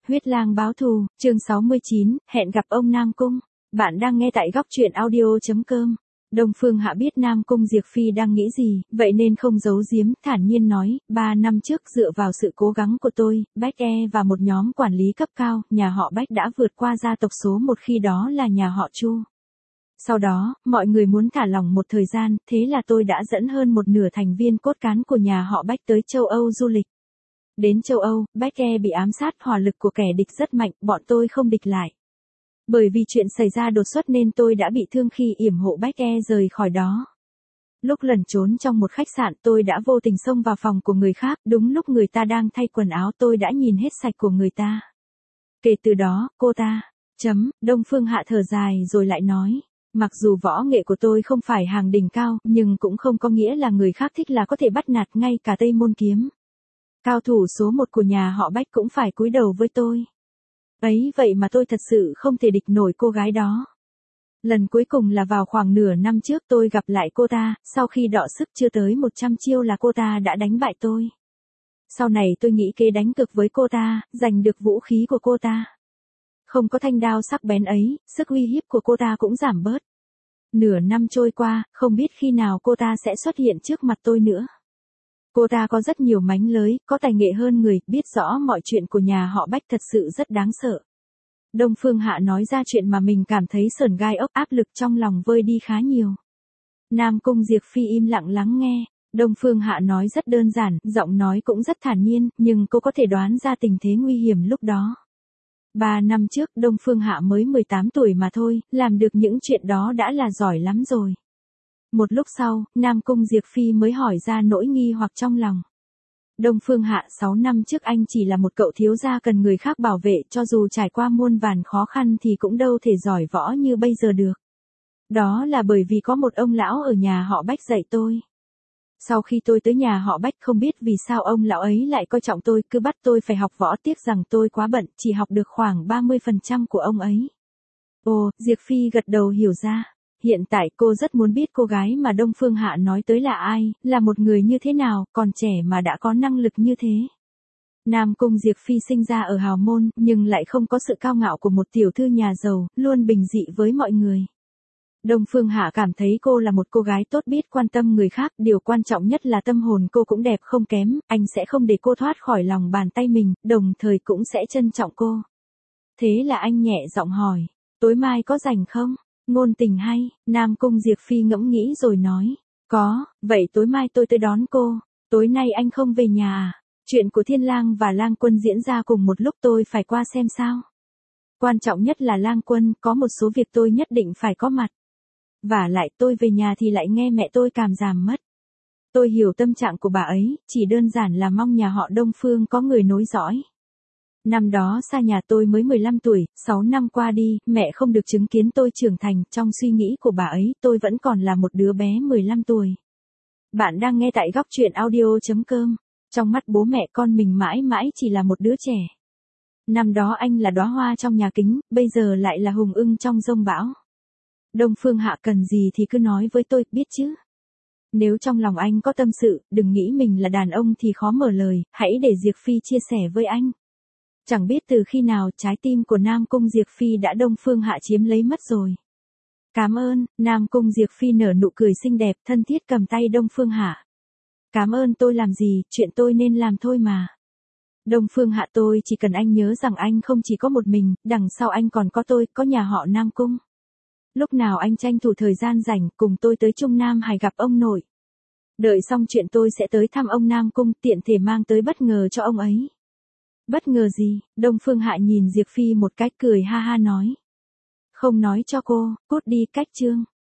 Huyết lang báo thù, chương 69, hẹn gặp ông Nam Cung. Bạn đang nghe tại góc truyện audio.com. Đông Phương Hạ biết Nam Cung Diệp Phi đang nghĩ gì, vậy nên không giấu giếm, thản nhiên nói, 3 năm trước dựa vào sự cố gắng của tôi, Bách E và một nhóm quản lý cấp cao, nhà họ Bách đã vượt qua gia tộc số 1 khi đó là nhà họ Chu. Sau đó, mọi người muốn thả lỏng một thời gian, thế là tôi đã dẫn hơn một nửa thành viên cốt cán của nhà họ Bách tới châu Âu du lịch. Đến châu Âu, Bách E bị ám sát, hỏa lực của kẻ địch rất mạnh, bọn tôi không địch lại. Bởi vì chuyện xảy ra đột xuất nên tôi đã bị thương khi yểm hộ Bách E rời khỏi đó. Lúc lẩn trốn trong một khách sạn tôi đã vô tình xông vào phòng của người khác, đúng lúc người ta đang thay quần áo tôi đã nhìn hết sạch của người ta. Kể từ đó, cô ta, Đông Phương Hạ thở dài rồi lại nói. Mặc dù võ nghệ của tôi không phải hàng đỉnh cao, nhưng cũng không có nghĩa là người khác thích là có thể bắt nạt ngay cả Tây Môn Kiếm. Cao thủ số 1 của nhà họ Bách cũng phải cúi đầu với tôi. Ấy vậy mà tôi thật sự không thể địch nổi cô gái đó. Lần cuối cùng là vào khoảng nửa năm trước tôi gặp lại cô ta, sau khi đọ sức chưa tới 100 chiêu là cô ta đã đánh bại tôi. Sau này tôi nghĩ kế đánh cực với cô ta, giành được vũ khí của cô ta. Không có thanh đao sắc bén ấy, sức uy hiếp của cô ta cũng giảm bớt. Nửa năm trôi qua, không biết khi nào cô ta sẽ xuất hiện trước mặt tôi nữa. Cô ta có rất nhiều mánh lới, có tài nghệ hơn người, biết rõ mọi chuyện của nhà họ Bách thật sự rất đáng sợ. Đông Phương Hạ nói ra chuyện mà mình cảm thấy sởn gai ốc, áp lực trong lòng vơi đi khá nhiều. Nam Cung Diệp Phi im lặng lắng nghe. Đông Phương Hạ nói rất đơn giản, giọng nói cũng rất thản nhiên, nhưng cô có thể đoán ra tình thế nguy hiểm lúc đó. 3 năm trước Đông Phương Hạ mới 18 tuổi mà thôi, làm được những chuyện đó đã là giỏi lắm rồi. Một lúc sau, Nam Cung Diệp Phi mới hỏi ra nỗi nghi hoặc trong lòng. Đông Phương Hạ 6 năm trước anh chỉ là một cậu thiếu gia cần người khác bảo vệ, cho dù trải qua muôn vàn khó khăn thì cũng đâu thể giỏi võ như bây giờ được. Đó là bởi vì có một ông lão ở nhà họ Bách dạy tôi. Sau khi tôi tới nhà họ Bách không biết vì sao ông lão ấy lại coi trọng tôi, cứ bắt tôi phải học võ, tiếc rằng tôi quá bận, chỉ học được khoảng 30% của ông ấy. Ồ, Diệp Phi gật đầu hiểu ra. Hiện tại cô rất muốn biết cô gái mà Đông Phương Hạ nói tới là ai, là một người như thế nào, còn trẻ mà đã có năng lực như thế. Nam Cung Diệp Phi sinh ra ở hào môn, nhưng lại không có sự cao ngạo của một tiểu thư nhà giàu, luôn bình dị với mọi người. Đông Phương Hạ cảm thấy cô là một cô gái tốt, biết quan tâm người khác, điều quan trọng nhất là tâm hồn cô cũng đẹp không kém, anh sẽ không để cô thoát khỏi lòng bàn tay mình, đồng thời cũng sẽ trân trọng cô. Thế là anh nhẹ giọng hỏi, tối mai có rảnh không? Ngôn tình hay, Nam Cung Diệp Phi ngẫm nghĩ rồi nói, có, vậy tối mai tôi tới đón cô, tối nay anh không về nhà à? Chuyện của Thiên Lang và Lang Quân diễn ra cùng một lúc, tôi phải qua xem sao. Quan trọng nhất là Lang Quân, có một số việc tôi nhất định phải có mặt. Vả lại tôi về nhà thì lại nghe mẹ tôi cảm giảm mất. Tôi hiểu tâm trạng của bà ấy, chỉ đơn giản là mong nhà họ Đông Phương có người nối dõi. Năm đó xa nhà tôi mới 15 tuổi, 6 năm qua đi, mẹ không được chứng kiến tôi trưởng thành, trong suy nghĩ của bà ấy, tôi vẫn còn là một đứa bé 15 tuổi. Bạn đang nghe tại góc truyện audio.com. Trong mắt bố mẹ con mình mãi mãi chỉ là một đứa trẻ. Năm đó anh là đóa hoa trong nhà kính, bây giờ lại là hùng ưng trong giông bão. Đông Phương Hạ cần gì thì cứ nói với tôi, biết chứ. Nếu trong lòng anh có tâm sự, đừng nghĩ mình là đàn ông thì khó mở lời, hãy để Diệp Phi chia sẻ với anh. Chẳng biết từ khi nào trái tim của Nam Cung Diệp Phi đã Đông Phương Hạ chiếm lấy mất rồi. Cảm ơn, Nam Cung Diệp Phi nở nụ cười xinh đẹp, thân thiết cầm tay Đông Phương Hạ. Cảm ơn tôi làm gì, chuyện tôi nên làm thôi mà. Đông Phương Hạ, tôi chỉ cần anh nhớ rằng anh không chỉ có một mình, đằng sau anh còn có tôi, có nhà họ Nam Cung. Lúc nào anh tranh thủ thời gian rảnh, cùng tôi tới Trung Nam Hải gặp ông nội. Đợi xong chuyện tôi sẽ tới thăm ông Nam Cung, tiện thể mang tới bất ngờ cho ông ấy. Bất ngờ gì? Đông Phương Hạ nhìn Diệp Phi một cách cười ha ha nói. Không nói cho cô, cút đi, cách chương.